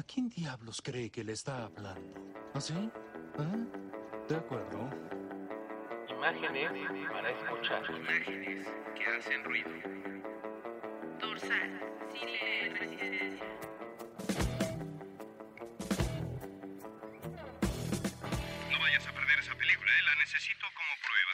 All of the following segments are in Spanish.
quién diablos cree que le está hablando? ¿Así? De acuerdo. Imágenes para escuchar. Imágenes que hacen ruido. Dorsal, cine de resistencia. No vayas a perder esa película, la necesito como prueba.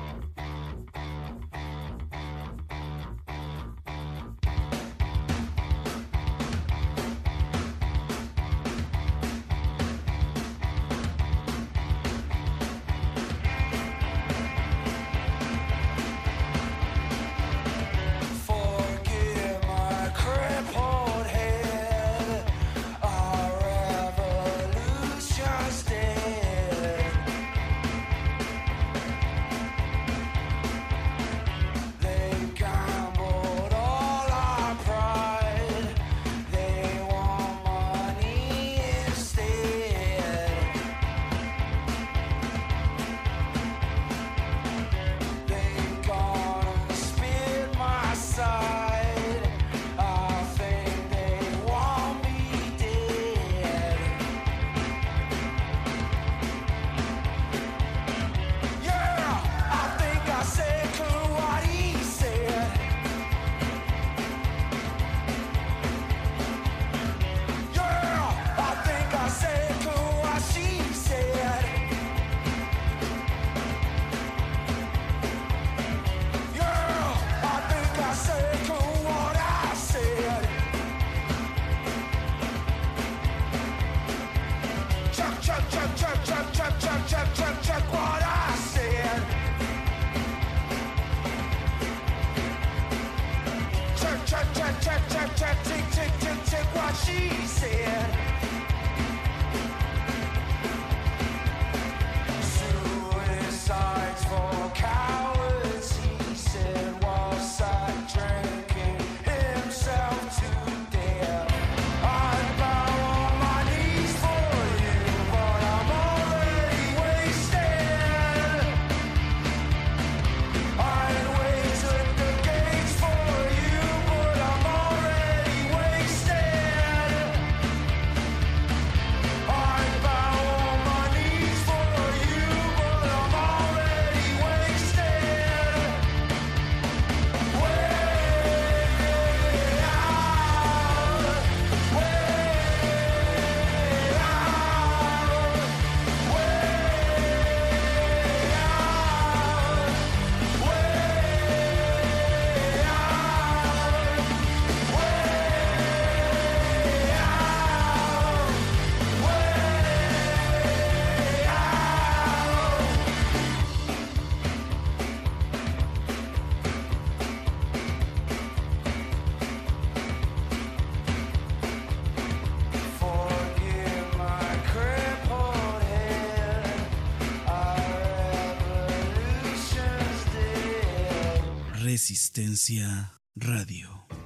Resistencia Radio.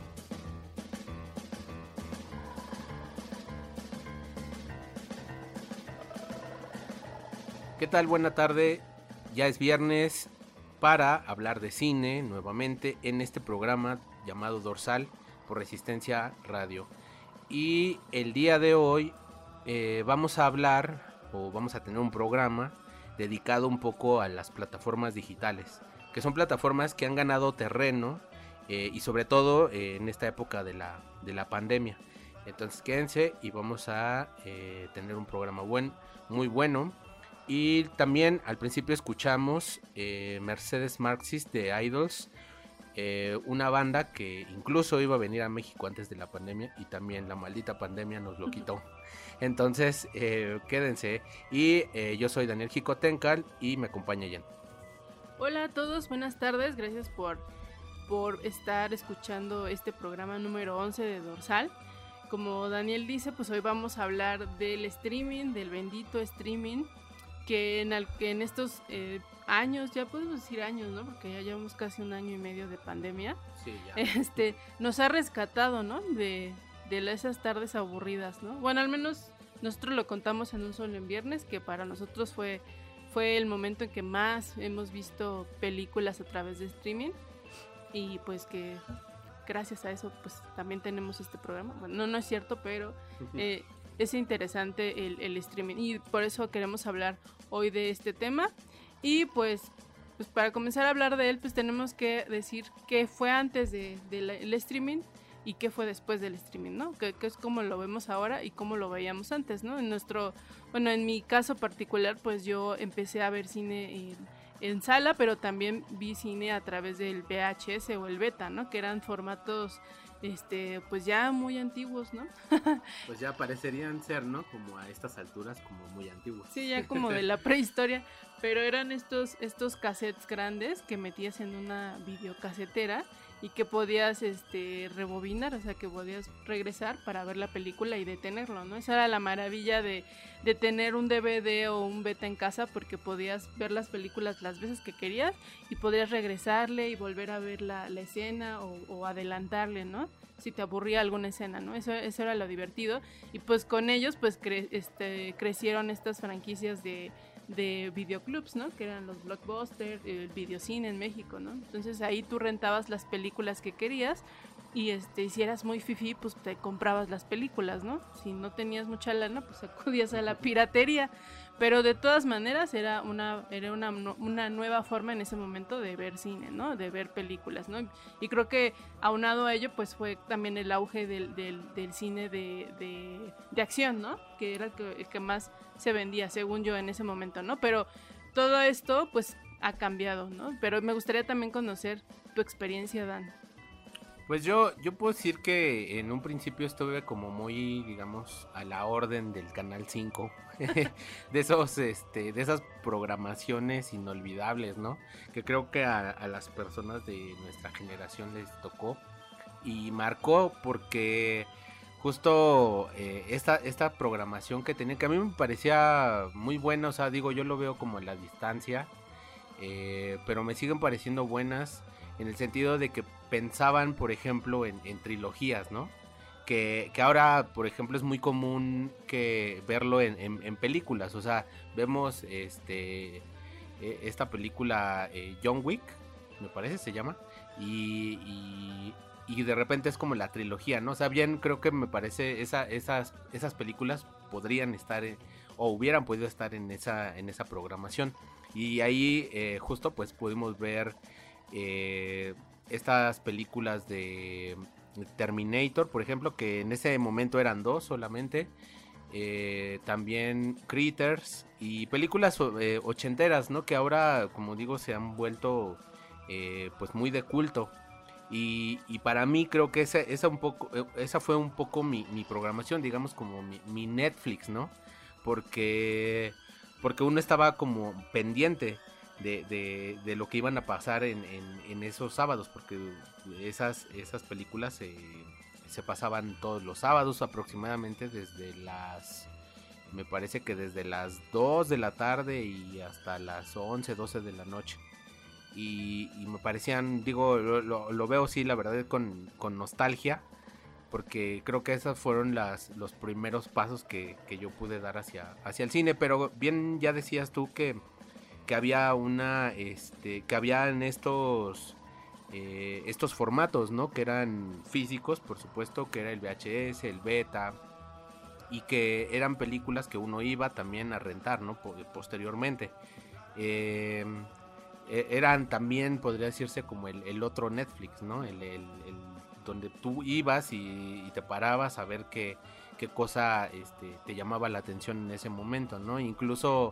¿Qué tal? Buena tarde. Ya es viernes para hablar de cine nuevamente en este programa llamado Dorsal por Resistencia Radio. Y el día de hoy vamos a hablar o vamos a tener un programa dedicado un poco a las plataformas digitales, que son plataformas que han ganado terreno y sobre todo en esta época de la pandemia. Entonces quédense y vamos a tener un programa muy bueno. Y también al principio escuchamos Mercedes Marxist de Idols, una banda que incluso iba a venir a México antes de la pandemia y también la maldita pandemia nos lo quitó. Entonces quédense. Y yo soy Daniel Jicotencal y me acompaña Jen. Hola a todos, buenas tardes, gracias por estar escuchando este programa número 11 de Dorsal. Como Daniel dice, pues hoy vamos a hablar del streaming, del bendito streaming, que en estos años, ya podemos decir años, ¿no? Porque ya llevamos casi un año y medio de pandemia. Sí, ya. Nos ha rescatado, ¿no? De esas tardes aburridas, ¿no? Bueno, al menos nosotros lo contamos en un solo en viernes, que para nosotros fue el momento en que más hemos visto películas a través de streaming, y pues que gracias a eso pues también tenemos este programa. Bueno, no es cierto, pero es interesante el streaming y por eso queremos hablar hoy de este tema. Y pues para comenzar a hablar de él, pues tenemos que decir qué fue antes del streaming y qué fue después del streaming, ¿no? Que es como lo vemos ahora y cómo lo veíamos antes, ¿no? En mi caso particular, pues yo empecé a ver cine en sala, pero también vi cine a través del VHS o el beta, ¿no? Que eran formatos pues ya muy antiguos, ¿no? Pues ya parecerían ser, ¿no? Como a estas alturas, como muy antiguos. Sí, ya como de la prehistoria, pero eran estos cassettes grandes que metías en una videocasetera y que podías rebobinar, o sea, que podías regresar para ver la película y detenerlo, ¿no? Esa era la maravilla de tener un DVD o un beta en casa, porque podías ver las películas las veces que querías y podías regresarle y volver a ver la escena o adelantarle, ¿no? Si te aburría alguna escena, ¿no? Eso era lo divertido. Y pues con ellos pues crecieron estas franquicias de videoclubs, ¿no? Que eran los Blockbuster, el videocine en México, ¿no? Entonces ahí tú rentabas las películas que querías y si eras muy fifí, pues te comprabas las películas, ¿no? Si no tenías mucha lana, pues acudías a la piratería. Pero de todas maneras era una nueva forma en ese momento de ver cine, ¿no? De ver películas, ¿no? Y creo que aunado a ello, pues fue también el auge del cine de acción, ¿no? Que era el que más se vendía, según yo, en ese momento, ¿no? Pero todo esto, pues, ha cambiado, ¿no? Pero me gustaría también conocer tu experiencia, Dan. Pues yo puedo decir que en un principio estuve como muy, digamos, a la orden del Canal 5, de esas programaciones inolvidables, ¿no? Que creo que a las personas de nuestra generación les tocó y marcó porque justo esta programación que tenía, que a mí me parecía muy buena, o sea, digo, yo lo veo como a la distancia, pero me siguen pareciendo buenas en el sentido de que pensaban, por ejemplo, en trilogías, ¿no? Que ahora, por ejemplo, es muy común que verlo en películas, o sea, vemos esta película John Wick, me parece se llama, y de repente es como la trilogía, ¿no? O sea, bien, creo que me parece esas películas podrían estar o hubieran podido estar en esa programación. Y ahí justo pues pudimos ver estas películas de Terminator, por ejemplo, que en ese momento eran 2 solamente. También Critters y películas ochenteras, ¿no? Que ahora, como digo, se han vuelto pues muy de culto. Y para mí creo que esa fue un poco mi programación, digamos, como mi Netflix, ¿no? Porque uno estaba como pendiente de lo que iban a pasar en esos sábados, porque esas películas se pasaban todos los sábados aproximadamente me parece que desde las 2 de la tarde y hasta las 11, 12 de la noche. Y me parecían, digo, lo veo sí, la verdad, con nostalgia, porque creo que esos fueron los primeros pasos que yo pude dar hacia el cine. Pero bien, ya decías tú que había que habían estos formatos, ¿no? Que eran físicos, por supuesto, que era el VHS, el beta, y que eran películas que uno iba también a rentar, ¿no? Posteriormente. Eran también, podría decirse, como el otro Netflix, ¿no? El donde tú ibas y te parabas a ver qué cosa te llamaba la atención en ese momento, ¿no? Incluso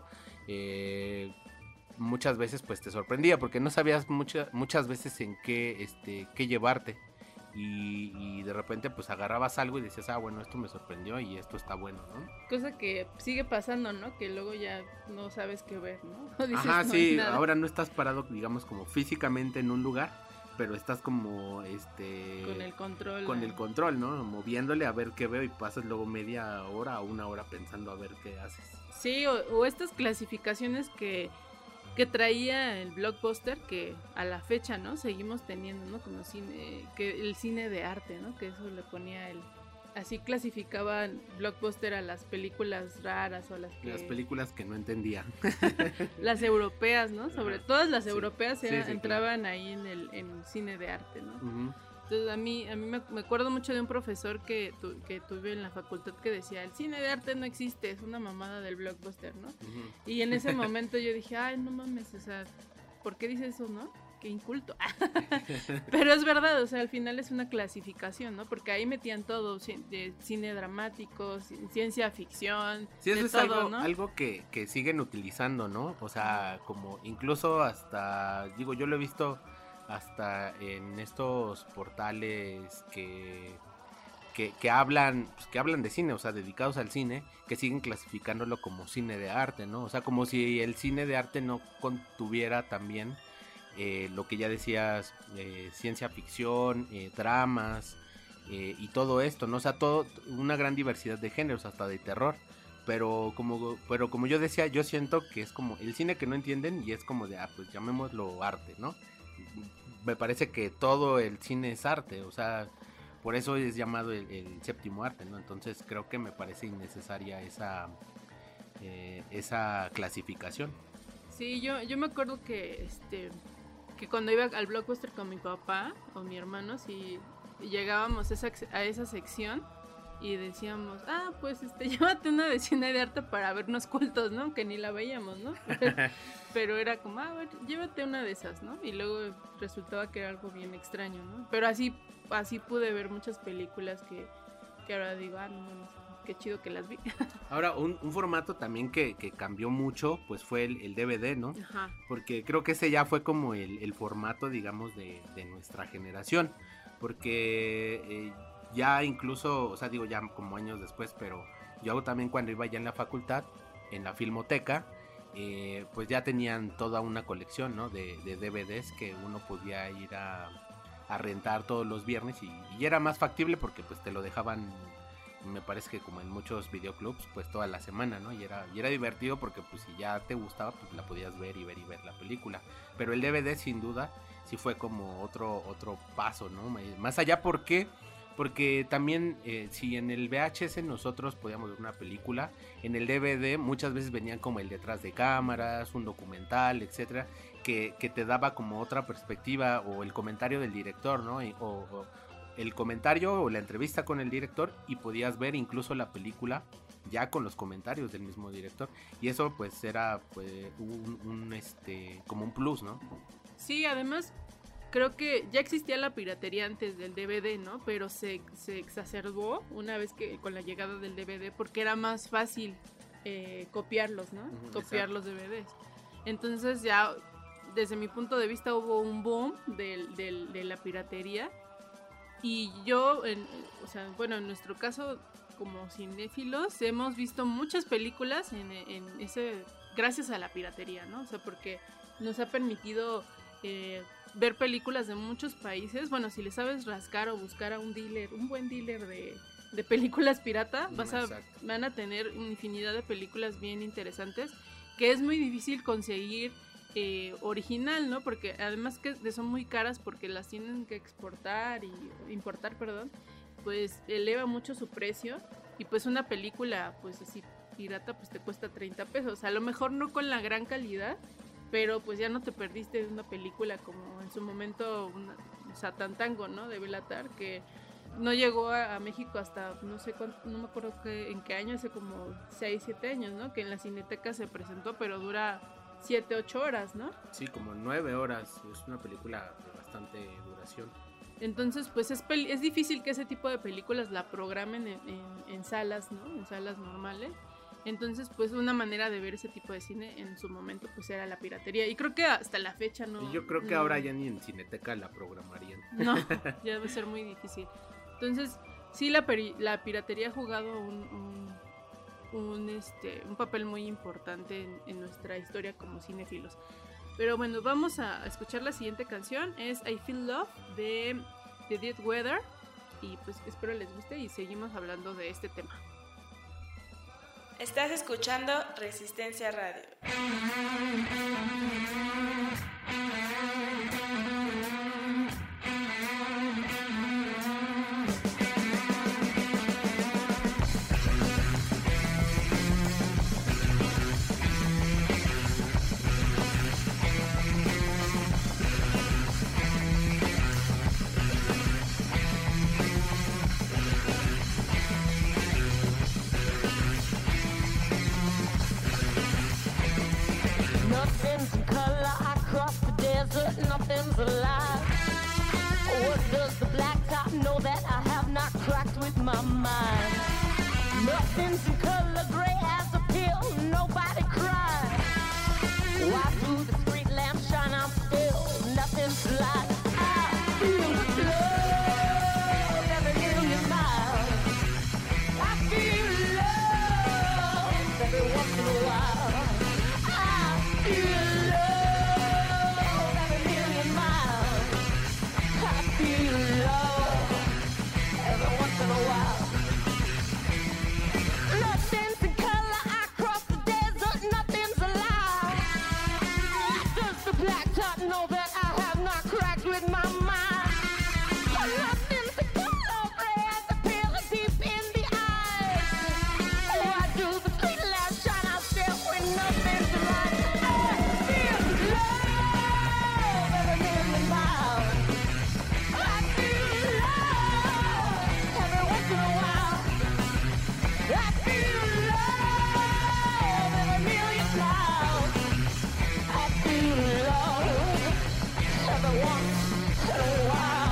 muchas veces pues te sorprendía porque no sabías muchas veces en qué llevarte, y de repente pues agarrabas algo y decías, bueno, esto me sorprendió y esto está bueno, ¿no? Cosa que sigue pasando, ¿no? Que luego ya no sabes qué ver, ¿no? Dices, ajá, no, sí, ahora no estás parado, digamos, como físicamente en un lugar, pero estás como con el control, ¿no? Moviéndole a ver qué veo, y pasas luego media hora o una hora pensando a ver qué haces. Sí, o estas clasificaciones que traía el Blockbuster, que a la fecha, ¿no? Seguimos teniendo, ¿no? Como cine, que el cine de arte, ¿no? Que eso le ponía así clasificaban Blockbuster a las películas raras o las películas que no entendía. Las europeas, ¿no? Sobre todo las europeas sí, entraban claro. ahí en el cine de arte, ¿no? Uh-huh. Entonces a mí me acuerdo mucho de un profesor que tuve en la facultad que decía, el cine de arte no existe, es una mamada del blockbuster, ¿no? Uh-huh. Y en ese momento yo dije, ay, no mames, o sea, ¿por qué dice eso, no? Qué inculto. Pero es verdad, o sea, al final es una clasificación, ¿no? Porque ahí metían todo, cine dramático, ciencia ficción, sí, eso de es todo, ¿no? algo que siguen utilizando, ¿no? O sea, como incluso hasta, digo, yo lo he visto hasta en estos portales que hablan, pues, que hablan de cine, o sea, dedicados al cine, que siguen clasificándolo como cine de arte, ¿no? O sea, como si el cine de arte no contuviera también lo que ya decías, ciencia ficción, dramas y todo esto, ¿no? O sea, una gran diversidad de géneros, hasta de terror. Pero como yo decía, yo siento que es como el cine que no entienden y es como de, pues llamémoslo arte, ¿no? Me parece que todo el cine es arte, o sea, por eso es llamado el séptimo arte, ¿no? Entonces creo que me parece innecesaria esa clasificación. Sí, yo me acuerdo que cuando iba al Blockbuster con mi papá o mi hermano, sí, llegábamos a esa sección y decíamos, pues llévate una de cine de arte para vernos cultos, ¿no? Que ni la veíamos, ¿no? Pero era como, bueno, llévate una de esas, ¿no? Y luego resultaba que era algo bien extraño, ¿no? Pero así pude ver muchas películas que ahora digo, no, qué chido que las vi. Ahora, un formato también que cambió mucho, pues fue el DVD, ¿no? Ajá. Porque creo que ese ya fue como el formato, digamos, de nuestra generación. Porque ya incluso, o sea, digo ya como años después, pero yo también cuando iba ya en la facultad, en la Filmoteca, pues ya tenían toda una colección, ¿no? De DVDs que uno podía ir a rentar todos los viernes y era más factible porque pues te lo dejaban, me parece que como en muchos videoclubs, pues toda la semana, ¿no? Y era divertido porque pues si ya te gustaba, pues la podías ver y ver la película. Pero el DVD sin duda sí fue como otro paso, ¿no? Más allá, ¿por qué? Porque también si en el VHS nosotros podíamos ver una película, en el DVD muchas veces venían como el detrás de cámaras, un documental, etcétera, que te daba como otra perspectiva, o el comentario del director, ¿no? O el comentario o la entrevista con el director, y podías ver incluso la película ya con los comentarios del mismo director, y eso pues era pues como un plus, ¿no? Sí, además creo que ya existía la piratería antes del DVD, ¿no? Pero se exacerbó una vez que con la llegada del DVD, porque era más fácil copiarlos, ¿no? Copiar los DVDs. Entonces ya, desde mi punto de vista, hubo un boom de la piratería. Y yo, en nuestro caso, como cinéfilos, hemos visto muchas películas gracias a la piratería, ¿no? O sea, porque nos ha permitido ver películas de muchos países. Bueno, si le sabes rascar o buscar a un buen dealer de películas pirata, van a tener una infinidad de películas bien interesantes, que es muy difícil conseguir original, ¿no? Porque además que son muy caras porque las tienen que importar, pues eleva mucho su precio, y pues una película pues así pirata pues te cuesta 30 pesos, a lo mejor no con la gran calidad, pero pues ya no te perdiste de una película como en su momento Satantango, ¿no? De Béla Tarr, que no llegó a México hasta no sé cuánto, no me acuerdo en qué año, hace como 6-7 años, ¿no? Que en la Cineteca se presentó, pero dura 7-8 horas, ¿no? Sí, como 9 horas, es una película de bastante duración. Entonces, pues es difícil que ese tipo de películas la programen en salas, ¿no? En salas normales. Entonces, pues una manera de ver ese tipo de cine en su momento, pues era la piratería. Y creo que hasta la fecha no... Y yo creo que ahora ya ni en Cineteca la programarían. No, ya debe ser muy difícil. Entonces, sí, la piratería ha jugado un papel muy importante en nuestra historia como cinéfilos. Pero bueno, vamos a escuchar la siguiente canción. Es I Feel Love de Dead Weather. Y pues espero les guste y seguimos hablando de este tema. Estás escuchando Resistencia Radio. Nothing's in color. I cross the desert, nothing's alive. What does the blacktop know that I have not cracked with my mind? Nothing's in color, gray as a pill, nobody cries. Why do the street lamps shine? I'm still nothing's alive. I feel love every million miles. I feel love every once in a while. I feel love every million miles. I feel love every once in a while. Nothing's in color. I cross the desert. Nothing's alive. Does the blacktop know that I have not cracked with my mind? Nothing's in color. Gray as a pill, deep in the eyes. Why do the street lamps shine out there when nothing's alive? I feel love every million miles. I feel love every once in a while. I feel love every million miles. I feel love every once in a while.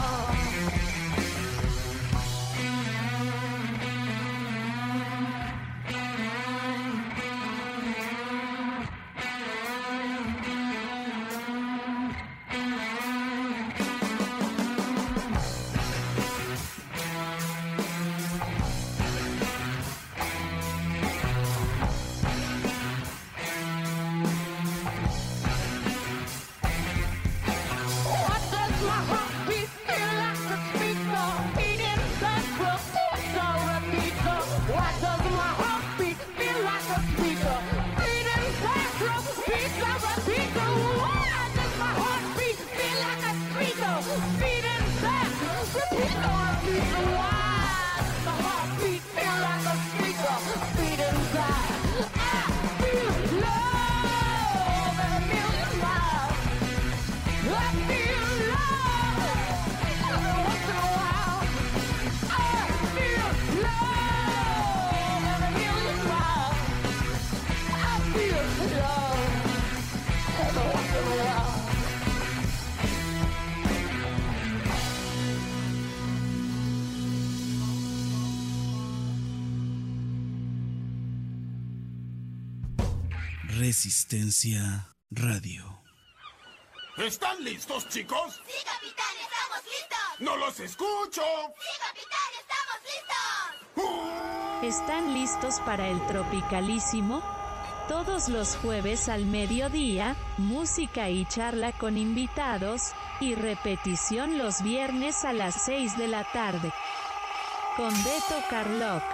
Why does my heartbeat feel like a speaker? Beating like a pulsar repeater. Why does my heartbeat feel like a speaker? Beating like a pulsar repeater. Why does my heartbeat feel like a speaker? Beating like a pulsar repeater. Why does my heartbeat feel like a speaker? Beating like I feel love every million miles. I feel love every once in a while. I feel love every million miles. I feel love every once in a while. Resistencia Radio. ¿Están listos, chicos? ¡Sí, capitán! ¡Estamos listos! ¡No los escucho! ¡Sí, capitán! ¡Estamos listos! ¿Están listos para el Tropicalísimo? Todos los jueves al mediodía, música y charla con invitados, y repetición los viernes a las 6 de la tarde. Con Beto Carlock.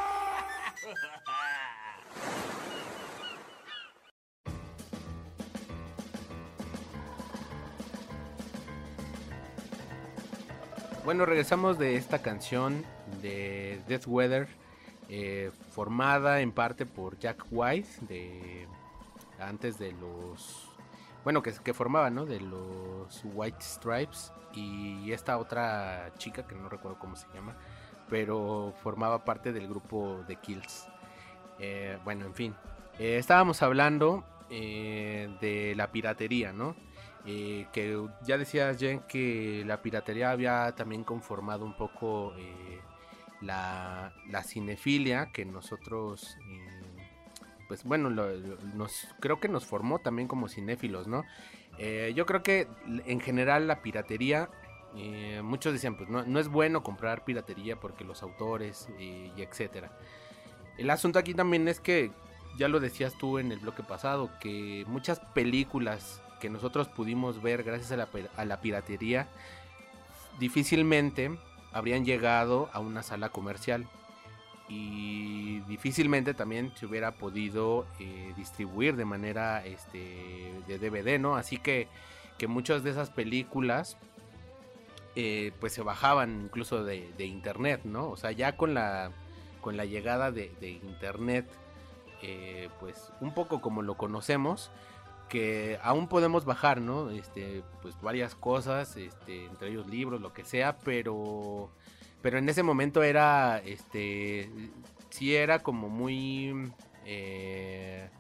Bueno, regresamos de esta canción de Death Weather, formada en parte por Jack White, antes de los... Bueno, que formaba, ¿no? De los White Stripes, y esta otra chica, que no recuerdo cómo se llama, pero formaba parte del grupo The Kills. Bueno, en fin, estábamos hablando de la piratería, ¿no? Que ya decías, Jen, que la piratería había también conformado un poco la cinefilia que nosotros, pues bueno, creo que nos formó también como cinéfilos, ¿no? Yo creo que en general la piratería, muchos dicen, pues no es bueno comprar piratería porque los autores y etcétera. El asunto aquí también es que, ya lo decías tú en el bloque pasado, que muchas películas que nosotros pudimos ver gracias a la piratería difícilmente habrían llegado a una sala comercial, y difícilmente también se hubiera podido distribuir de manera de DVD, ¿no? Así que muchas de esas películas pues se bajaban incluso de internet, ¿no? O sea, ya con la llegada de internet, pues un poco como lo conocemos, que aún podemos bajar, ¿no? Pues varias cosas, entre ellos libros, lo que sea, pero en ese momento era, sí era como muy,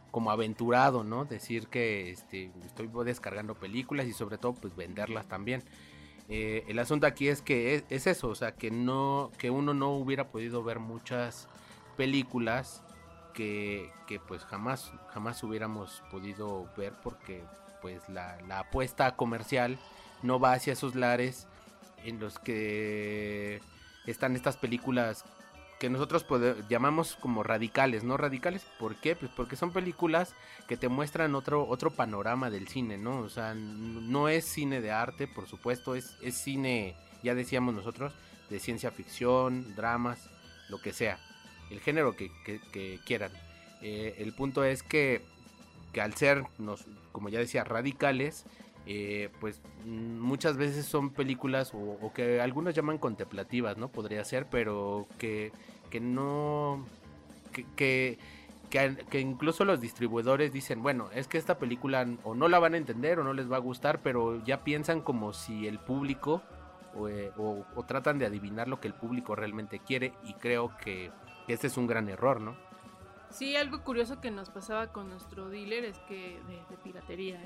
como aventurado, ¿no? Decir que estoy descargando películas y sobre todo pues venderlas también. El asunto aquí es que es eso, o sea, que uno no hubiera podido ver muchas películas que pues jamás hubiéramos podido ver, porque pues la apuesta comercial no va hacia esos lares en los que están estas películas que nosotros llamamos como radicales, ¿no? Radicales, ¿por qué? Pues porque son películas que te muestran otro panorama del cine, ¿no? O sea, no es cine de arte, por supuesto, es cine, ya decíamos nosotros, de ciencia ficción, dramas, lo que sea, el género que quieran. El punto es que al ser, como ya decía, radicales, pues muchas veces son películas o que algunos llaman contemplativas, ¿no? Podría ser, pero que no, que incluso los distribuidores dicen, bueno, es que esta película o no la van a entender o no les va a gustar, pero ya piensan como si el público o tratan de adivinar lo que el público realmente quiere, y creo que este es un gran error, ¿no? Sí, algo curioso que nos pasaba con nuestro dealer es que de piratería,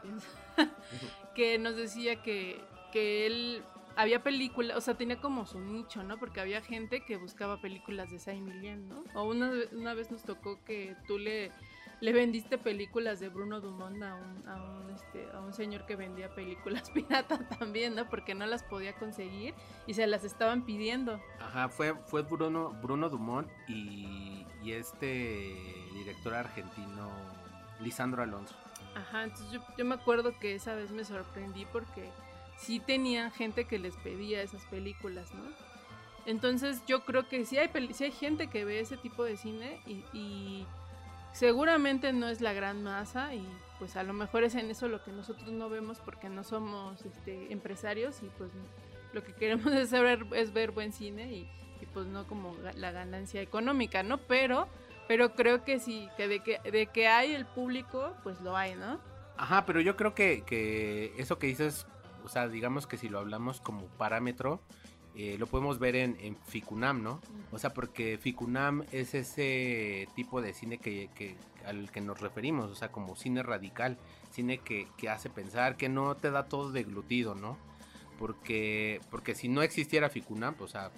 que nos decía que él había películas, o sea, tenía como su nicho, ¿no? Porque había gente que buscaba películas de Saint-Milien, ¿no? O una vez nos tocó que tú le vendiste películas de Bruno Dumont a un señor que vendía películas pirata también, ¿no? Porque no las podía conseguir y se las estaban pidiendo. Ajá, fue Bruno Dumont y este director argentino, Lisandro Alonso. Ajá, entonces yo me acuerdo que esa vez me sorprendí porque sí tenían gente que les pedía esas películas, ¿no? Entonces yo creo que sí hay gente que ve ese tipo de cine y seguramente no es la gran masa, y pues a lo mejor es en eso lo que nosotros no vemos porque no somos empresarios, y pues lo que queremos es ver buen cine y pues no como la ganancia económica, ¿no? Pero creo que sí, que de que hay el público, pues lo hay, ¿no? Ajá, pero yo creo que eso que dices, o sea, digamos que si lo hablamos como parámetro, lo podemos ver en Ficunam, ¿no? O sea, porque Ficunam es ese tipo de cine al que nos referimos, o sea, como cine radical, cine que hace pensar, que no te da todo deglutido, ¿no? Porque si no existiera Ficunam, pues, o sea,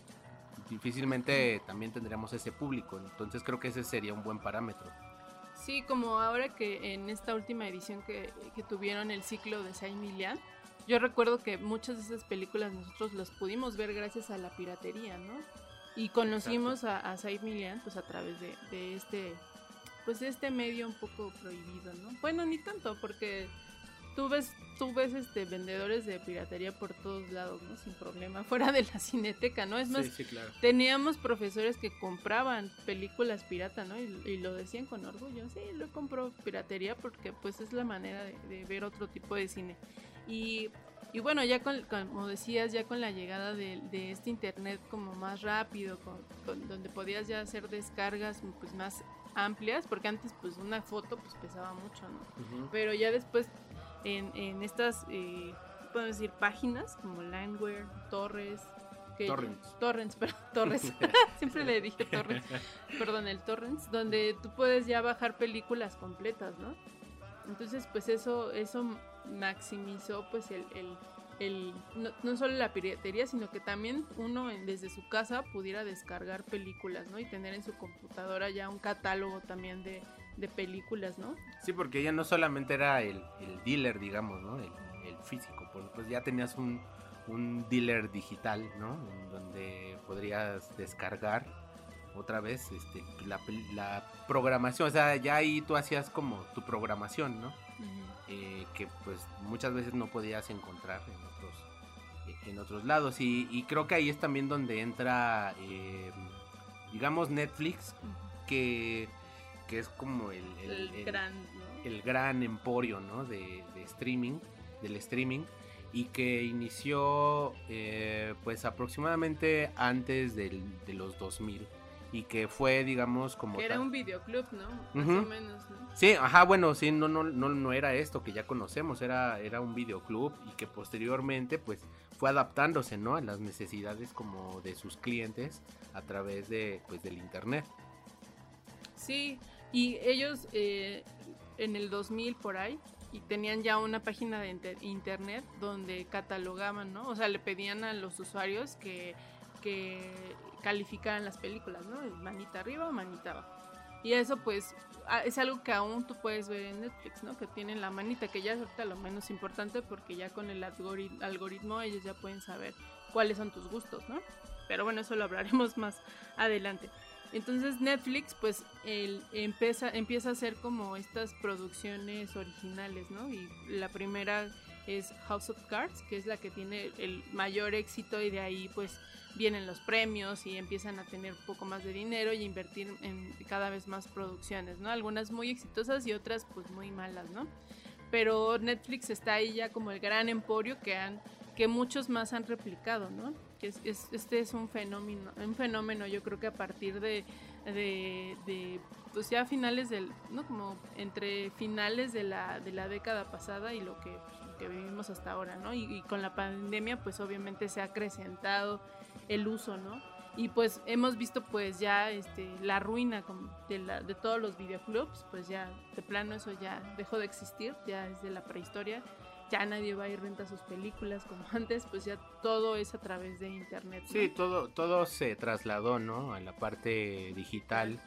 difícilmente también tendríamos ese público, entonces creo que ese sería un buen parámetro. Sí, como ahora que en esta última edición que tuvieron el ciclo de Saint-Milien, yo recuerdo que muchas de esas películas nosotros las pudimos ver gracias a la piratería, ¿no? Y conocimos a Saint-Milien pues a través de este medio un poco prohibido, ¿no? Bueno, ni tanto, porque tú ves vendedores de piratería por todos lados, ¿no? Sin problema, fuera de la cineteca, ¿no? Es más, sí, claro. Teníamos profesores que compraban películas pirata, ¿no? Y lo decían con orgullo, sí, lo compro piratería porque pues es la manera de ver otro tipo de cine. Y bueno, ya como decías, ya con la llegada de este internet como más rápido, donde podías ya hacer descargas pues más amplias, porque antes pues una foto pues pesaba mucho, ¿no? Uh-huh. Pero ya después en estas, podemos decir, páginas como Limeware, Torrents, siempre le dije Torrents, perdón, el Torrents, donde tú puedes ya bajar películas completas, ¿no? Entonces pues eso maximizó pues no solo la piratería, sino que también uno desde su casa pudiera descargar películas, ¿no? Y tener en su computadora ya un catálogo también de películas, ¿no? Sí, porque ya no solamente era el dealer, digamos, ¿no? El físico, pues ya tenías un dealer digital, ¿no? En donde podrías descargar otra vez la programación, o sea, ya ahí tú hacías como tu programación, ¿no? Uh-huh. Que pues muchas veces no podías encontrar en otros lados, y creo que ahí es también donde entra digamos Netflix, uh-huh, que es como el gran emporio, ¿no? de streaming, del streaming, y que inició pues aproximadamente antes de los 2000, y que fue, digamos, como... Que era un videoclub, ¿no? Más uh-huh, o menos, ¿no? Sí, ajá, bueno, sí, no era esto que ya conocemos, era un videoclub, y que posteriormente, pues, fue adaptándose, ¿no? A las necesidades como de sus clientes a través de, pues, del internet. Sí, Y ellos en el 2000 por ahí, y tenían ya una página de internet donde catalogaban, ¿no? O sea, le pedían a los usuarios que calificaran las películas, ¿no? Manita arriba o manita abajo. Y eso pues es algo que aún tú puedes ver en Netflix, ¿no? Que tienen la manita, que ya es ahorita lo menos importante porque ya con el algoritmo ellos ya pueden saber cuáles son tus gustos, ¿no? Pero bueno, eso lo hablaremos más adelante. Entonces Netflix pues empieza a hacer como estas producciones originales, ¿no? Y la primera es House of Cards, que es la que tiene el mayor éxito, y de ahí pues vienen los premios y empiezan a tener un poco más de dinero y invertir en cada vez más producciones, ¿no? Algunas muy exitosas y otras pues muy malas, ¿no? Pero Netflix está ahí ya como el gran emporio que muchos más han replicado, ¿no? Que este es un fenómeno, yo creo que a partir de pues ya finales no, como entre finales de la década pasada y lo que vivimos hasta ahora, ¿no? Y con la pandemia pues obviamente se ha acrecentado el uso, ¿no? Y pues hemos visto pues ya la ruina de todos los videoclubs, pues ya de plano eso ya dejó de existir, ya es de la prehistoria. Ya nadie va y renta sus películas como antes, pues ya todo es a través de internet, ¿no? Sí, todo se trasladó, ¿no? A la parte digital.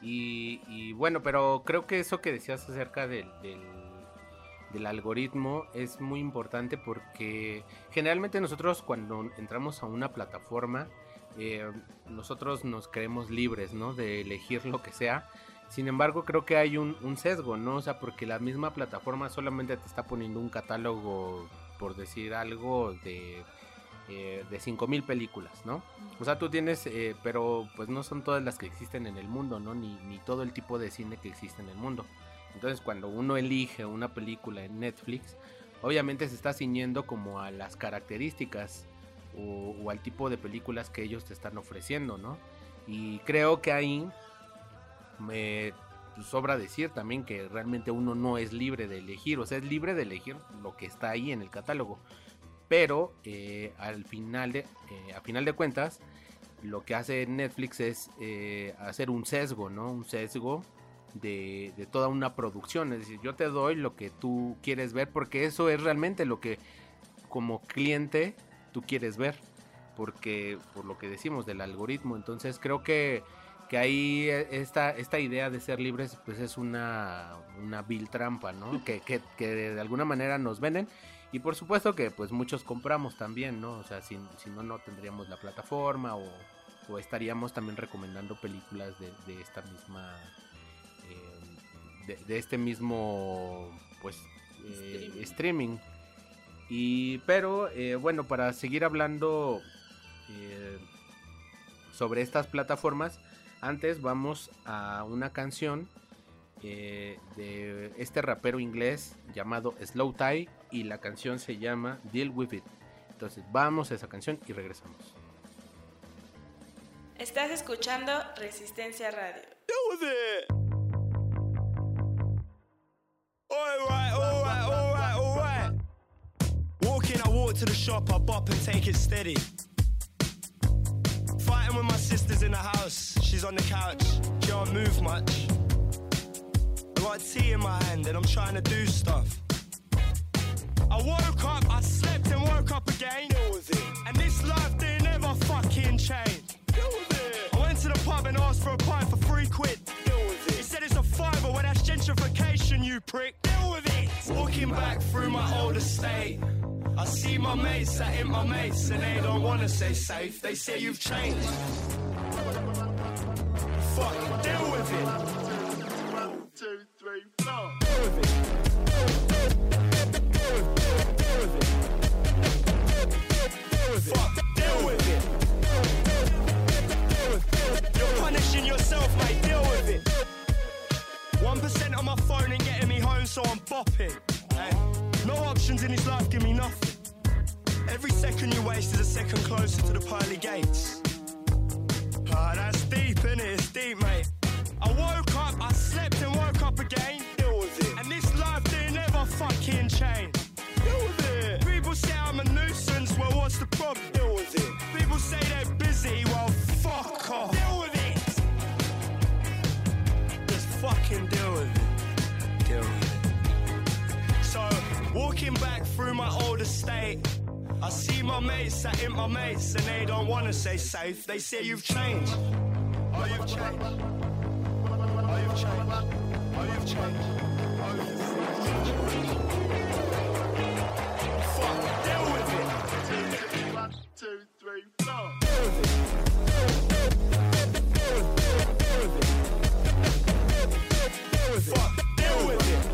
Y bueno, pero creo que eso que decías acerca del algoritmo es muy importante, porque generalmente nosotros cuando entramos a una plataforma, nosotros nos creemos libres, ¿no? De elegir lo que sea. Sin embargo, creo que hay un sesgo, ¿no? O sea, porque la misma plataforma solamente te está poniendo un catálogo, por decir algo, de 5,000 películas, ¿no? O sea, tú tienes, pero pues no son todas las que existen en el mundo, ¿no? Ni todo el tipo de cine que existe en el mundo. Entonces, cuando uno elige una película en Netflix, obviamente se está ciñendo como a las características o al tipo de películas que ellos te están ofreciendo, ¿no? Y creo que ahí me sobra decir también que realmente uno no es libre de elegir, o sea, es libre de elegir lo que está ahí en el catálogo, pero a final de cuentas lo que hace Netflix es hacer un sesgo, ¿no? Un sesgo de toda una producción, es decir, yo te doy lo que tú quieres ver, porque eso es realmente lo que como cliente tú quieres ver, porque por lo que decimos del algoritmo. Entonces creo que ahí esta idea de ser libres pues es una vil trampa, ¿no? que de alguna manera nos venden, y por supuesto que pues muchos compramos también, ¿no? O sea, si no tendríamos la plataforma, o estaríamos también recomendando películas de esta misma de este mismo pues streaming. Pero bueno, para seguir hablando sobre estas plataformas, antes vamos a una canción de este rapero inglés llamado Slow Tie, y la canción se llama Deal With It. Entonces vamos a esa canción y regresamos. Estás escuchando Resistencia Radio. Deal with it. Alright. Walking, I walk to the shop, I bop and take it steady. Fighting with my sisters in the house, she's on the couch, she don't move much. I got a tea in my hand and I'm trying to do stuff. I woke up, I slept and woke up again. Deal with it. And this life didn't ever fucking change. Deal with it. I went to the pub and asked for a pint for £3. Deal with it. He said it's a fiver, well that's gentrification, you prick. Deal with it. Walking back through my old estate, I see my mates that ain't my mates, and they don't wanna say safe, they say you've changed. Fuck it, deal with it. 1, 2, 3, 4. Deal with it. Deal with it. Fuck, deal with it. You're punishing yourself, mate, deal with it. 1% on my phone ain't getting me home, so I'm bopping. Hey. No options in this life give me nothing. Every second you waste is a second closer to the pearly gates. Ah, that's deep, innit? It's deep, mate. I woke up, I slept and woke up again. Deal with it. And this life didn't ever fucking change. Deal with it. People say I'm a nuisance, well what's the problem? Deal with it. People say they're busy, well fuck off. Deal with it. Just fuck fucking deal with it. Deal with it. So, walking back through my old estate, I see my mates, I hit my mates, and they don't wanna say safe. They say you've changed. Oh, you've changed. Oh, you've changed. Oh, you've changed. Oh, you've changed. Fuck, deal with it. 1, 2, 3, 4. Deal with it. Fuck, deal with it.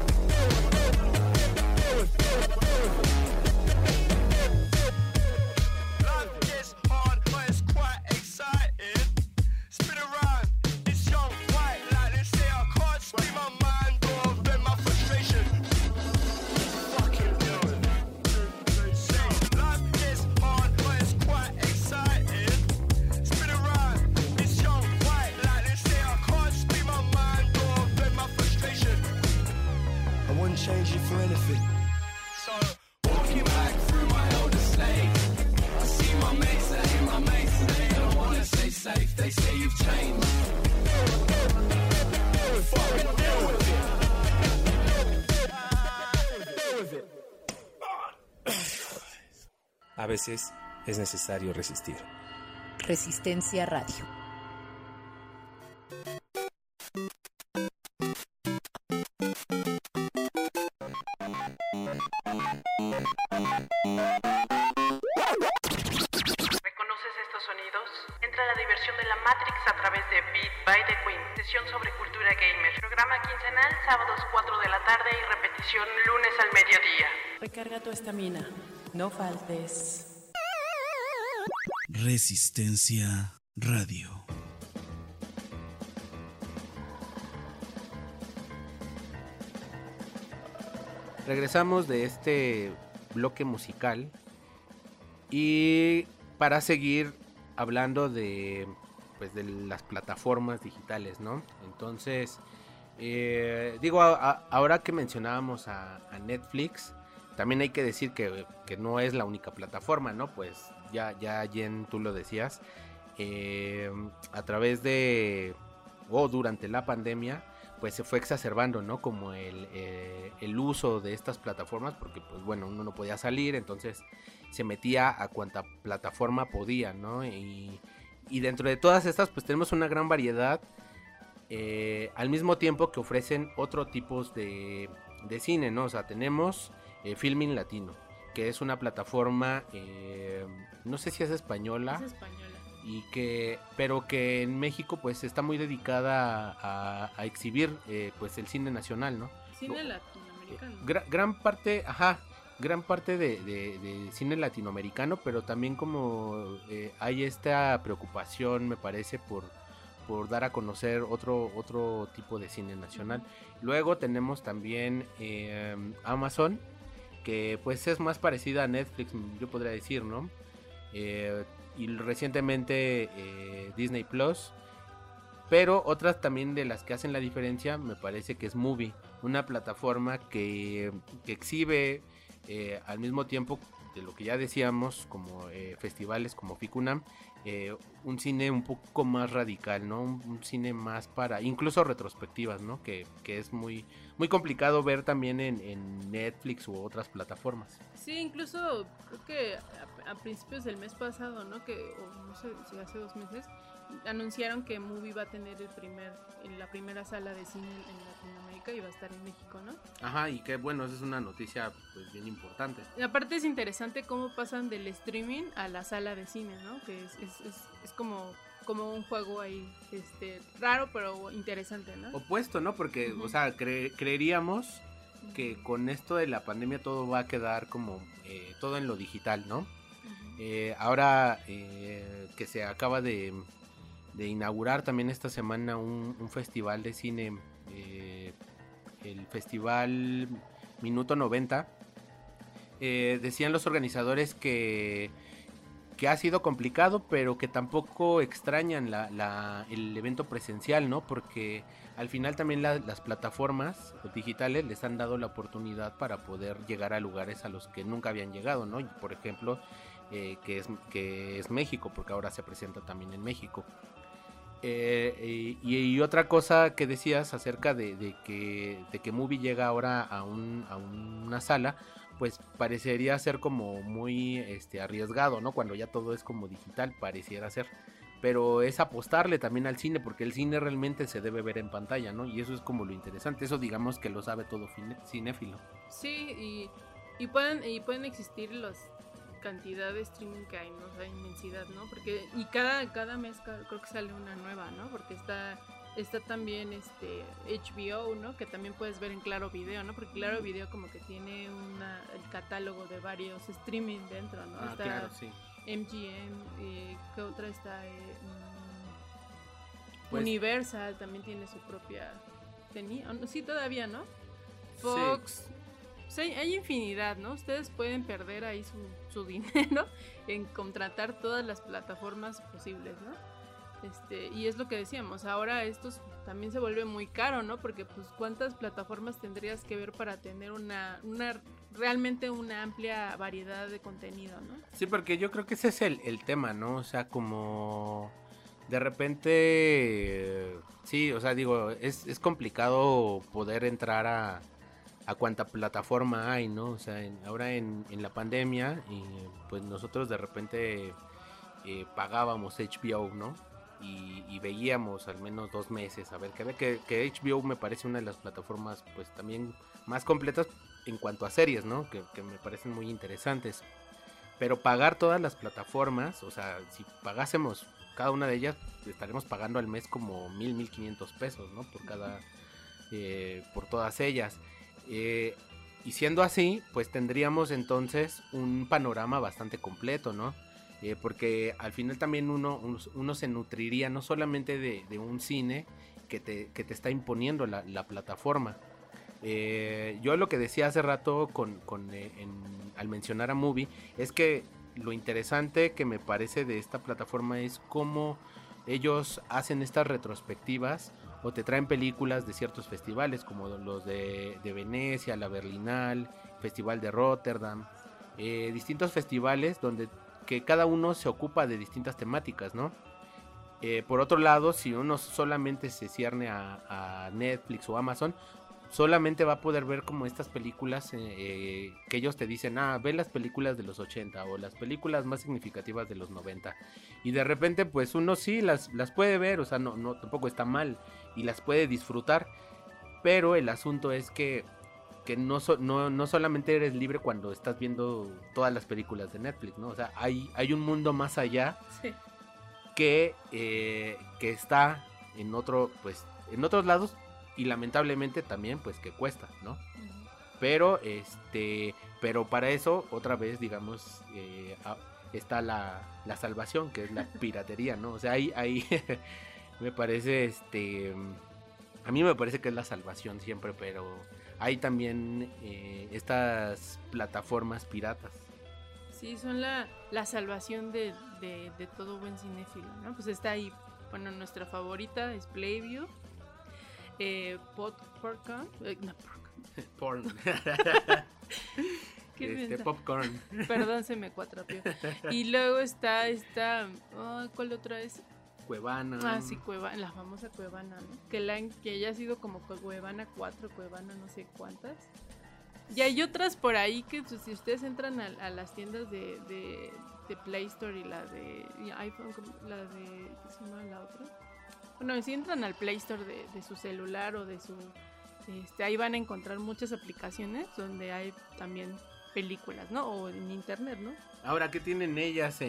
Life gets hard, but it's quite exciting. Spin around, it's young, white, like they say I can't speak my mind or vent my frustration. Fucking deal with it. Say, life gets hard, but it's quite exciting. Spin around, it's young, white, like they say I can't speak my mind or vent my frustration. I wouldn't change it for anything. So, walking back through my old estate, I see my mates, I hear my mates, and they don't wanna stay safe. They say you've changed. Fucking deal with it. A veces es necesario resistir. Resistencia Radio. ¿Reconoces estos sonidos? Entra a la diversión de la Matrix a través de Beat by the Queen, sesión sobre cultura gamer, programa quincenal, sábados 4 de la tarde y repetición lunes al mediodía. Recarga tu estamina, no faltes. Resistencia Radio. Regresamos de este bloque musical y para seguir hablando de pues de las plataformas digitales, ¿no? Entonces digo, ahora que mencionábamos a Netflix, también hay que decir que no es la única plataforma, ¿no? Pues ya Jen, tú lo decías, a través de durante la pandemia pues se fue exacerbando, ¿no? Como el uso de estas plataformas, porque pues bueno, uno no podía salir, entonces se metía a cuanta plataforma podía, ¿no? Y dentro de todas estas pues tenemos una gran variedad, al mismo tiempo que ofrecen otro tipos de cine, ¿no? O sea, tenemos Filmin Latino, que es una plataforma, no sé si es española. Es española. Pero que en México pues está muy dedicada a exhibir pues el cine nacional, ¿no? Cine latinoamericano. Gran parte de cine latinoamericano, pero también como hay esta preocupación, me parece, por dar a conocer otro tipo de cine nacional. Luego tenemos también Amazon, que pues es más parecida a Netflix, yo podría decir, ¿no? Y recientemente Disney Plus, pero otras también de las que hacen la diferencia me parece que es Movie, una plataforma que exhibe al mismo tiempo de lo que ya decíamos, como festivales como Ficunam, un cine un poco más radical, ¿no? Un cine más para incluso retrospectivas, ¿no? Que es muy complicado ver también en Netflix u otras plataformas. Sí, incluso creo que a principios del mes pasado, ¿no? O no sé si hace 2 meses, anunciaron que Movie va a tener la primera sala de cine en Latinoamérica y va a estar en México, ¿no? Ajá, y que bueno, esa es una noticia pues bien importante. Y aparte es interesante cómo pasan del streaming a la sala de cine, ¿no? Que es como un juego ahí raro pero interesante, ¿no? Opuesto, ¿no? Porque, o sea, creeríamos que con esto de la pandemia todo va a quedar como todo en lo digital, ¿no? Ahora que se acaba de inaugurar también esta semana un festival de cine, el festival Minuto 90, decían los organizadores que ha sido complicado, pero que tampoco extrañan el evento presencial, ¿no? Porque al final también las plataformas digitales les han dado la oportunidad para poder llegar a lugares a los que nunca habían llegado, ¿no? Y por ejemplo, que es México, porque ahora se presenta también en México. Y otra cosa que decías acerca de que Movie llega ahora a una sala, pues parecería ser como muy arriesgado, ¿no? Cuando ya todo es como digital, pareciera ser. Pero es apostarle también al cine, porque el cine realmente se debe ver en pantalla, ¿no? Y eso es como lo interesante. Eso digamos que lo sabe todo cinéfilo. Sí, y pueden existir las cantidad de streaming que hay, ¿no? O sea, inmensidad, ¿no? Porque y cada mes creo que sale una nueva, ¿no? Porque está también HBO, ¿no? Que también puedes ver en Claro Video, ¿no? Porque Claro Video como que tiene el catálogo de varios streaming dentro, ¿no? Está claro, sí. MGM, ¿qué otra está? Pues, Universal también tiene su propia... sí, todavía, ¿no? Fox... Sí. O sea, hay infinidad, ¿no? Ustedes pueden perder ahí su dinero en contratar todas las plataformas posibles, ¿no? Y es lo que decíamos, ahora esto también se vuelve muy caro, ¿no? Porque pues cuántas plataformas tendrías que ver para tener realmente una amplia variedad de contenido, ¿no? Sí, porque yo creo que ese es el tema, ¿no? O sea, como de repente, sí, o sea, digo, es complicado poder entrar a cuánta plataforma hay, ¿no? O sea, ahora en la pandemia, pues nosotros de repente pagábamos HBO, ¿no? Y veíamos al menos 2 meses, a ver, que HBO me parece una de las plataformas, pues también más completas en cuanto a series, ¿no? Que me parecen muy interesantes. Pero pagar todas las plataformas, o sea, si pagásemos cada una de ellas, estaremos pagando al mes como 1,500 pesos, ¿no? Por todas ellas. Y siendo así, pues tendríamos entonces un panorama bastante completo, ¿no? Porque al final también uno se nutriría no solamente de un cine que te está imponiendo la plataforma. Yo lo que decía hace rato al mencionar a Movie es que lo interesante que me parece de esta plataforma es cómo ellos hacen estas retrospectivas o te traen películas de ciertos festivales como los de Venecia, la Berlinal, Festival de Rotterdam, distintos festivales donde que cada uno se ocupa de distintas temáticas, ¿no? Por otro lado, si uno solamente se cierne a Netflix o Amazon, solamente va a poder ver como estas películas que ellos te dicen, ve las películas de los 80 o las películas más significativas de los 90. Y de repente pues uno sí las puede ver, o sea, no tampoco está mal y las puede disfrutar, pero el asunto es que no solamente eres libre cuando estás viendo todas las películas de Netflix, ¿no? O sea, hay un mundo más allá, sí, que está en otros lados. Y lamentablemente también pues que cuesta, ¿no? Uh-huh. Pero para eso otra vez digamos está la salvación, que es la piratería, ¿no? O sea, ahí me parece a mí me parece que es la salvación siempre, pero hay también estas plataformas piratas. Sí, son la salvación de todo buen cinéfilo, ¿no? pues está ahí, bueno, nuestra favorita es Playview, Porn. Popcorn. Perdón, se me cuatrapió. Y luego está ¿cuál otra es? Cuevana. Ah, sí, Cuevana, la famosa Cuevana, ¿no? Que ya ha sido como Cuevana 4, Cuevana no sé cuántas. Y hay otras por ahí que pues, si ustedes entran a las tiendas de Play Store y la de iPhone, la de ¿qué se llama la otra? Bueno, si entran al Play Store de su celular o de su ahí van a encontrar muchas aplicaciones donde hay también películas, ¿no? O en internet, ¿no? Ahora, ¿qué tienen ellas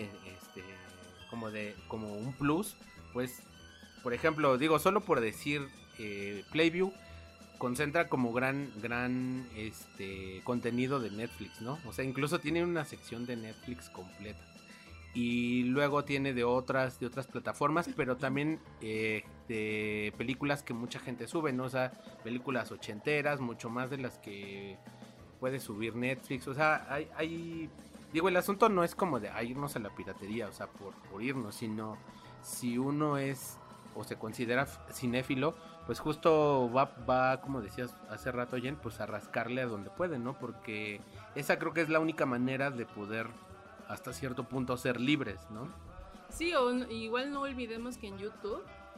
como un plus? Pues, por ejemplo, digo, solo por decir, Playview concentra como gran contenido de Netflix, ¿no? O sea, incluso tiene una sección de Netflix completa. Y luego tiene de otras plataformas, pero también de películas que mucha gente sube, ¿no? O sea, películas ochenteras, mucho más de las que puede subir Netflix. O sea, hay digo, el asunto no es como de irnos a la piratería, o sea, por irnos, sino si uno es o se considera cinéfilo, pues justo va, como decías hace rato, Jen, pues a rascarle a donde puede, ¿no? Porque esa creo que es la única manera de poder hasta cierto punto ser libres, ¿no? Sí, igual no olvidemos que en YouTube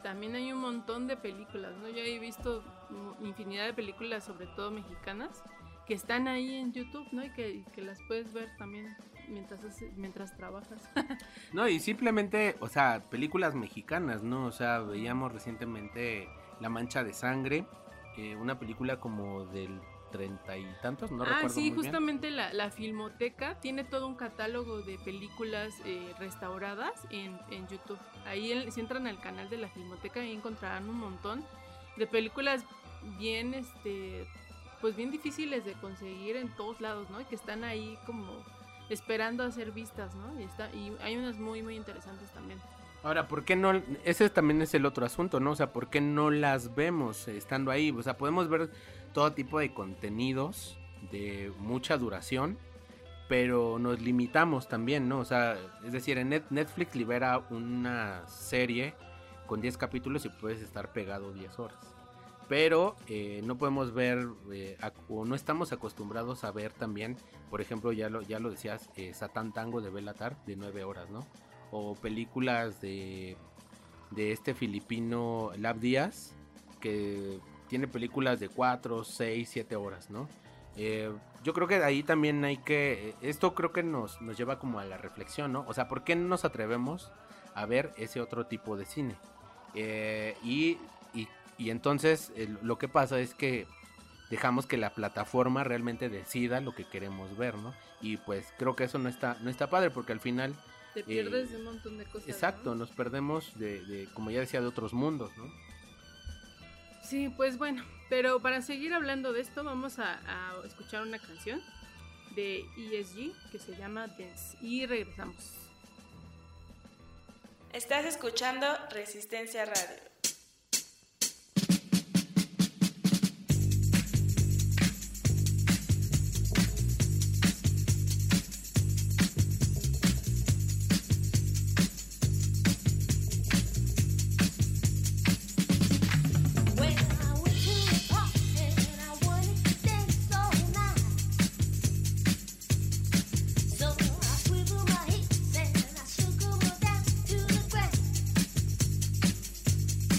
también hay un montón de películas, ¿no? Yo he visto infinidad de películas, sobre todo mexicanas, que están ahí en YouTube, ¿no? Y que las puedes ver también mientras trabajas. No, y simplemente, o sea, películas mexicanas, ¿no? O sea, veíamos recientemente La Mancha de Sangre, una película como del 30 y tantos, no recuerdo sí, muy justamente bien. La Filmoteca tiene todo un catálogo de películas restauradas en YouTube. Ahí si entran al canal de la Filmoteca, ahí encontrarán un montón de películas bien, pues bien difíciles de conseguir en todos lados, ¿no? Y que están ahí como esperando a ser vistas, ¿no? Y hay unas muy, muy interesantes también. Ahora, ¿por qué no? Ese también es el otro asunto, ¿no? O sea, ¿por qué no las vemos estando ahí? O sea, podemos ver todo tipo de contenidos de mucha duración, pero nos limitamos también, ¿no? O sea, es decir, en Netflix libera una serie con 10 capítulos y puedes estar pegado 10 horas. Pero no podemos ver, o no estamos acostumbrados a ver también, por ejemplo, ya lo decías, Satán Tango de Béla Tarr, de 9 horas, ¿no? O películas de este filipino Lab Díaz, que tiene películas de 4, 6, 7 horas, ¿no? Yo creo que ahí también hay que... Esto creo que nos lleva como a la reflexión, ¿no? O sea, ¿por qué no nos atrevemos a ver ese otro tipo de cine? Y entonces lo que pasa es que dejamos que la plataforma realmente decida lo que queremos ver, ¿no? Y pues creo que eso no está padre, porque al final... Te pierdes de un montón de cosas. Exacto, ¿no? Nos perdemos de, como ya decía, de otros mundos, ¿no? Sí, pues bueno, pero para seguir hablando de esto vamos a escuchar una canción de ESG que se llama Dance y regresamos. Estás escuchando Resistencia Radio. Down to the ground.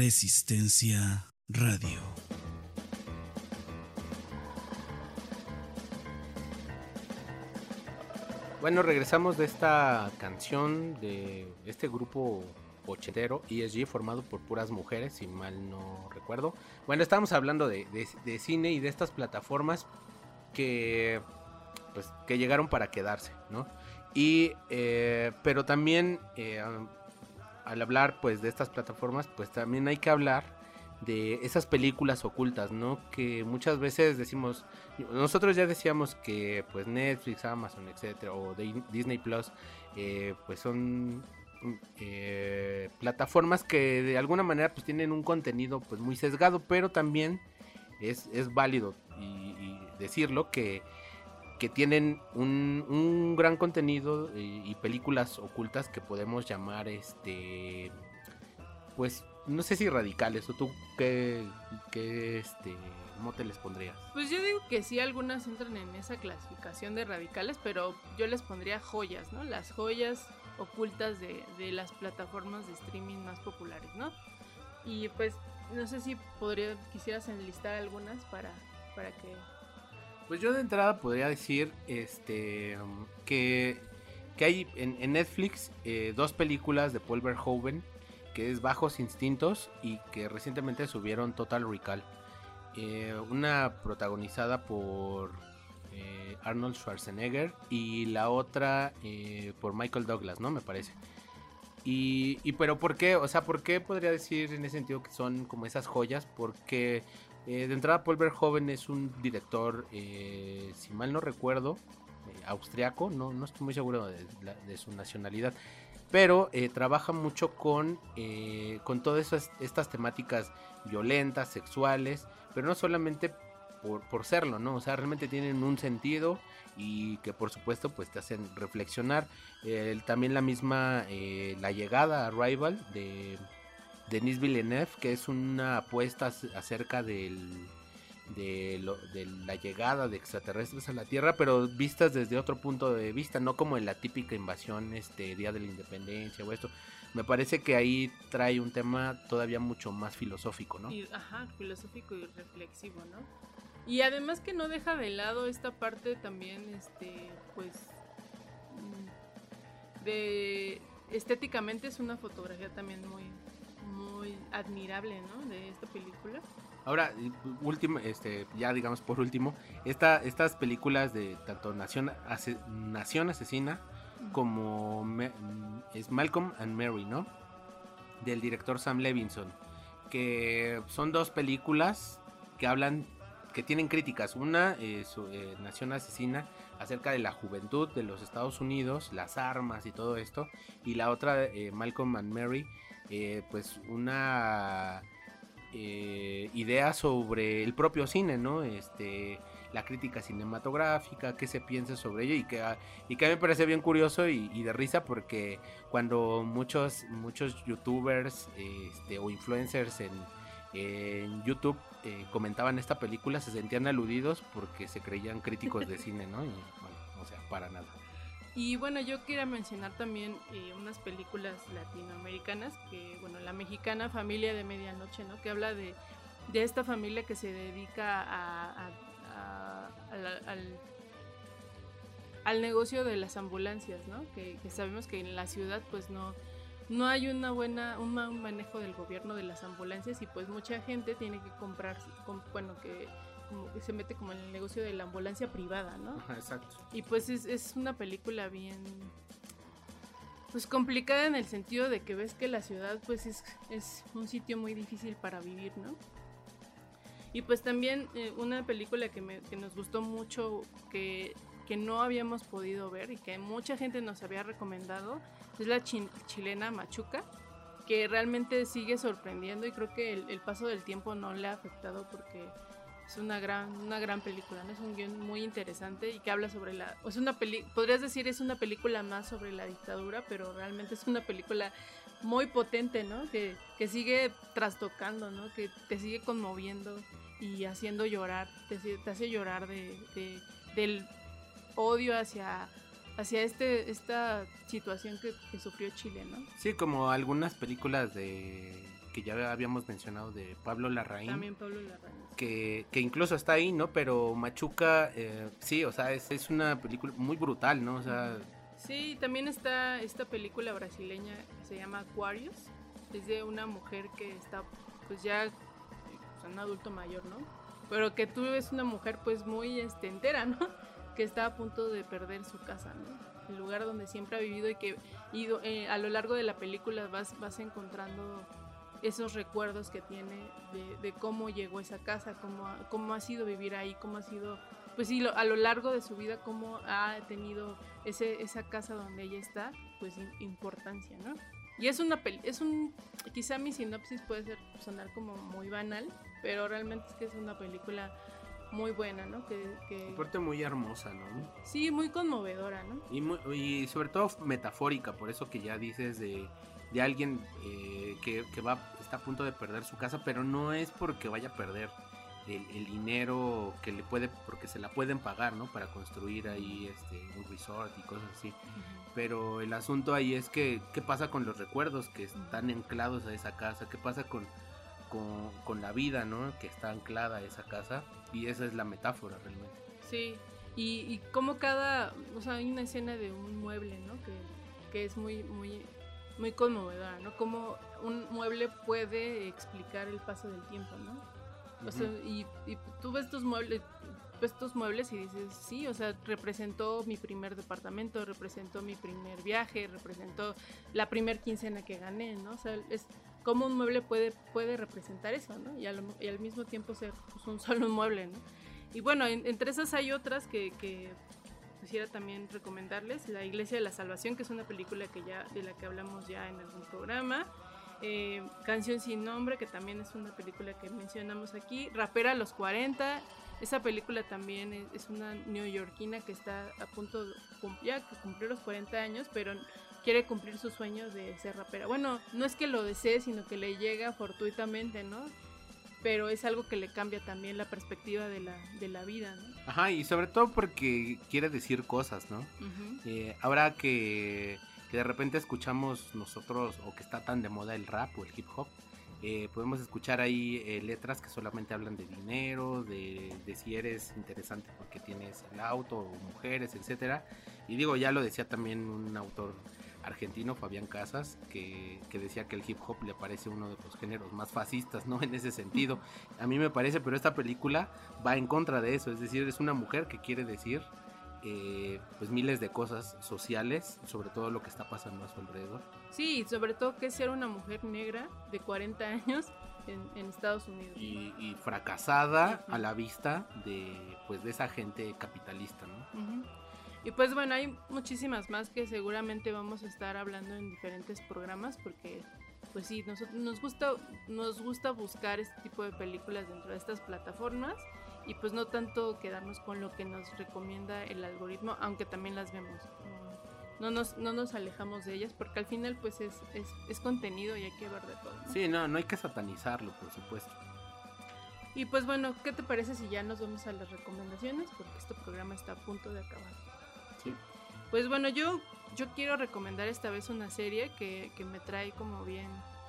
Resistencia Radio. Bueno, regresamos de esta canción de este grupo ochentero, ESG, formado por puras mujeres, si mal no recuerdo. Bueno, estábamos hablando de cine y de estas plataformas que llegaron para quedarse, ¿no? Y pero también al hablar pues de estas plataformas, pues también hay que hablar de esas películas ocultas, ¿no? Que muchas veces decimos, nosotros ya decíamos que pues Netflix, Amazon, etcétera, o Disney Plus, pues son plataformas que de alguna manera pues tienen un contenido pues muy sesgado, pero también es válido y decirlo que tienen un gran contenido y películas ocultas que podemos llamar pues no sé si radicales, o tú qué mote les pondrías. Pues yo digo que sí, algunas entran en esa clasificación de radicales, pero yo les pondría joyas, ¿no? Las joyas ocultas de las plataformas de streaming más populares, ¿no? Y pues no sé si quisieras enlistar algunas para que... Pues yo de entrada podría decir que hay en Netflix 2 películas de Paul Verhoeven, que es Bajos Instintos, y que recientemente subieron Total Recall. Una protagonizada por Arnold Schwarzenegger y la otra por Michael Douglas, ¿no? Me parece. Pero ¿por qué? O sea, ¿por qué podría decir en ese sentido que son como esas joyas? Porque de entrada Paul Verhoeven es un director, si mal no recuerdo, austriaco, no estoy muy seguro de su nacionalidad, pero trabaja mucho con todas estas temáticas violentas, sexuales, pero no solamente por serlo, ¿no? O sea, realmente tienen un sentido y que por supuesto pues te hacen reflexionar. También la misma La Llegada, Arrival, de Denis Villeneuve, que es una apuesta acerca de la llegada de extraterrestres a la Tierra, pero vistas desde otro punto de vista, no como en la típica invasión Día de la Independencia o esto. Me parece que ahí trae un tema todavía mucho más filosófico, ¿no? Filosófico y reflexivo, ¿no? Y además que no deja de lado esta parte también, pues, de estéticamente es una fotografía también muy, muy admirable, ¿no? De esta película. Ahora, ya digamos por último, estas películas de tanto Nación Asesina como es Malcolm and Mary, ¿no? Del director Sam Levinson, que son 2 películas que tienen críticas. Una es Nación Asesina, acerca de la juventud de los Estados Unidos, las armas y todo esto, y la otra, Malcolm and Mary, pues una idea sobre el propio cine, ¿no? La crítica cinematográfica, qué se piensa sobre ello, y que a mí me parece bien curioso y de risa, porque cuando muchos youtubers o influencers en YouTube comentaban esta película, se sentían aludidos porque se creían críticos de cine, ¿no? Y bueno, o sea, para nada. Y bueno, yo quería mencionar también unas películas latinoamericanas, que bueno, la mexicana Familia de Medianoche, ¿no? Que habla de esta familia que se dedica al negocio de las ambulancias, ¿no? Que sabemos que en la ciudad pues no hay un manejo del gobierno de las ambulancias, y pues mucha gente tiene que comprar, que como que se mete como en el negocio de la ambulancia privada, ¿no? Exacto. Y pues es una película bien, pues complicada, en el sentido de que ves que la ciudad pues es un sitio muy difícil para vivir, ¿no? Y pues también una película que nos gustó mucho, que no habíamos podido ver y que mucha gente nos había recomendado, es la chilena Machuca, que realmente sigue sorprendiendo, y creo que el paso del tiempo no le ha afectado, porque es una gran película, ¿no? Es un guión muy interesante y que habla sobre podrías decir es una película más sobre la dictadura, pero realmente es una película muy potente, ¿no? Que sigue trastocando, ¿no? Que te sigue conmoviendo y haciendo llorar, te hace llorar del odio hacia esta situación que sufrió Chile, ¿no? Sí, como algunas películas que ya habíamos mencionado de Pablo Larraín. También Pablo Larraín. Que incluso está ahí, ¿no? Pero Machuca, sí, o sea, es una película muy brutal, ¿no? O sea... Sí, también está esta película brasileña que se llama Aquarius. Es de una mujer que está, pues ya, un adulto mayor, ¿no? Pero que tú ves una mujer, pues, muy entera, ¿no? Que está a punto de perder su casa, ¿no? El lugar donde siempre ha vivido y que a lo largo de la película vas encontrando esos recuerdos que tiene de cómo llegó a esa casa, cómo ha sido vivir ahí, cómo ha sido, pues sí, a lo largo de su vida, cómo ha tenido esa casa donde ella está, pues importancia, ¿no? Y quizá mi sinopsis puede sonar como muy banal, pero realmente es que es una película muy buena, ¿no? Aparte muy hermosa, ¿no? Sí, muy conmovedora, ¿no? Y sobre todo metafórica, por eso que ya dices de alguien que está a punto de perder su casa, pero no es porque vaya a perder el dinero que le puede, porque se la pueden pagar, ¿no? Para construir ahí un resort y cosas así. Uh-huh. Pero el asunto ahí es que qué pasa con los recuerdos que están anclados a esa casa, qué pasa con la vida, ¿no? Que está anclada a esa casa, y esa es la metáfora realmente. Sí, y como o sea, hay una escena de un mueble, ¿no? Que es muy, muy, muy conmovedora, ¿no? Como un mueble puede explicar el paso del tiempo, ¿no? O uh-huh. sea, y tú ves estos muebles y dices, sí, o sea, representó mi primer departamento, representó mi primer viaje, representó la primer quincena que gané, ¿no? O sea, es como un mueble puede representar eso, ¿no? Y al mismo tiempo ser pues, solo un mueble, ¿no? Y bueno, entre esas hay otras que quisiera también recomendarles. La Iglesia de la Salvación, que es una película de la que hablamos ya en algún programa. Canción sin nombre, que también es una película que mencionamos aquí. Rapera a los 40. Esa película también es una neoyorquina que está a punto de cumplir los 40 años, pero quiere cumplir su sueño de ser rapera. Bueno, no es que lo desee, sino que le llega fortuitamente, ¿no? Pero es algo que le cambia también la perspectiva de la vida, ¿no? Ajá, y sobre todo porque quiere decir cosas, ¿no? Uh-huh. Ahora que de repente escuchamos nosotros, o que está tan de moda el rap o el hip hop, podemos escuchar ahí letras que solamente hablan de dinero, de si eres interesante porque tienes el auto, o mujeres, etcétera. Y digo, ya lo decía también un autor argentino, Fabián Casas, que decía que el hip hop le parece uno de los géneros más fascistas, ¿no? En ese sentido. A mí me parece, pero esta película va en contra de eso. Es decir, es una mujer que quiere decir pues miles de cosas sociales, sobre todo lo que está pasando a su alrededor. Sí, sobre todo que es ser una mujer negra de 40 años en Estados Unidos. Y fracasada uh-huh. a la vista de esa gente capitalista, ¿no? Uh-huh. Y pues bueno, hay muchísimas más que seguramente vamos a estar hablando en diferentes programas, porque pues sí, nos gusta buscar este tipo de películas dentro de estas plataformas, y pues no tanto quedarnos con lo que nos recomienda el algoritmo, aunque también las vemos. No nos alejamos de ellas, porque al final pues es contenido y hay que ver de todo, ¿no? Sí, no hay que satanizarlo, por supuesto. Y pues bueno, ¿qué te parece si ya nos vamos a las recomendaciones? Porque este programa está a punto de acabar. Sí. Pues bueno, yo quiero recomendar esta vez una serie que me trae como bien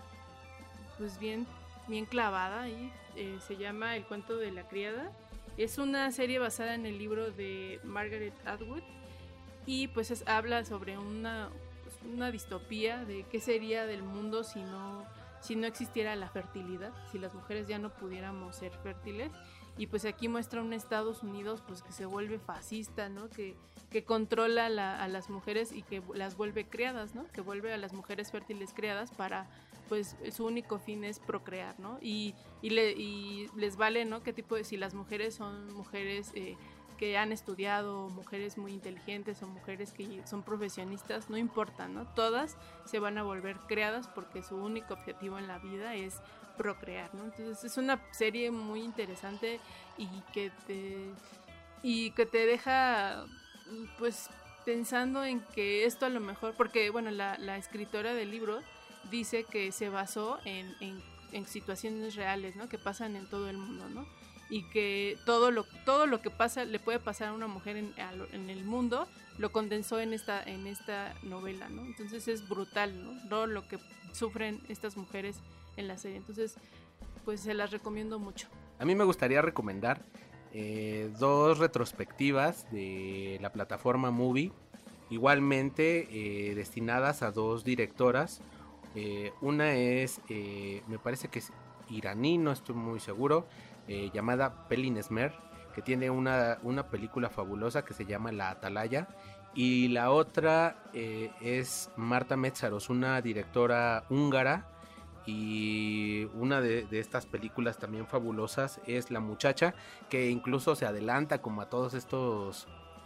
clavada ahí. Se llama El cuento de la criada. Es una serie basada en el libro de Margaret Atwood, y pues habla sobre una distopía de qué sería del mundo si no existiera la fertilidad, si las mujeres ya no pudiéramos ser fértiles. Y pues aquí muestra un Estados Unidos pues que se vuelve fascista, ¿no? Que controla a las mujeres y que las vuelve criadas, ¿no? Que vuelve a las mujeres fértiles criadas para, pues su único fin es procrear, ¿no? Y les vale, ¿no? Qué tipo de, si las mujeres son mujeres que han estudiado, mujeres muy inteligentes o mujeres que son profesionistas, no importa, ¿no? Todas se van a volver criadas porque su único objetivo en la vida es procrear, ¿no? Entonces es una serie muy interesante y que te deja pues pensando en que esto a lo mejor, porque bueno, la escritora del libro dice que se basó en situaciones reales, ¿no? Que pasan en todo el mundo, ¿no? Y que todo lo que pasa le puede pasar a una mujer en el mundo lo condensó en esta novela, ¿no? Entonces es brutal, ¿no? Todo lo que sufren estas mujeres en la serie. Entonces, pues se las recomiendo mucho. A mí me gustaría recomendar 2 retrospectivas de la plataforma Movie, igualmente destinadas a 2 directoras. Una es, me parece que es iraní, no estoy muy seguro, llamada Pelin Esmer, que tiene una película fabulosa que se llama La Atalaya. Y la otra es Marta Metsaros, una directora húngara. Y una de estas películas también fabulosas es La Muchacha, que incluso se adelanta como a todos estos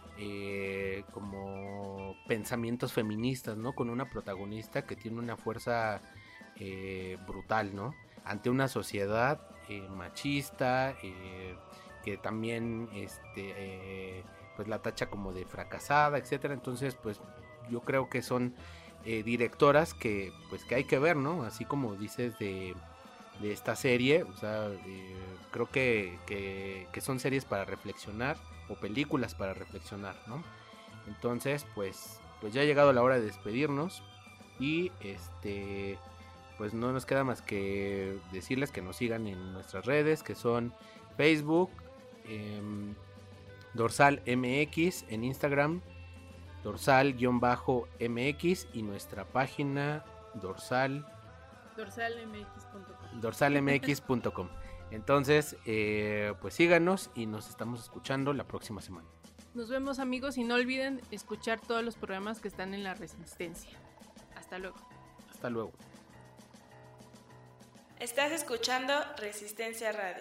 como pensamientos feministas, ¿no? Con una protagonista que tiene una fuerza brutal, ¿no? Ante una sociedad machista, que también pues la tacha como de fracasada, etcétera. Entonces, pues yo creo que son directoras que pues que hay que ver, ¿no? Así como dices de esta serie, o sea, creo que son series para reflexionar o películas para reflexionar, ¿no? Entonces, pues ya ha llegado la hora de despedirnos y pues no nos queda más que decirles que nos sigan en nuestras redes, que son Facebook, Dorsal MX, en Instagram Dorsal-MX y nuestra página dorsalmx.com. Entonces, pues síganos y nos estamos escuchando la próxima semana. Nos vemos, amigos, y no olviden escuchar todos los programas que están en La Resistencia. Hasta luego. Hasta luego. Estás escuchando Resistencia Radio.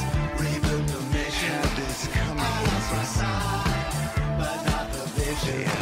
Yeah.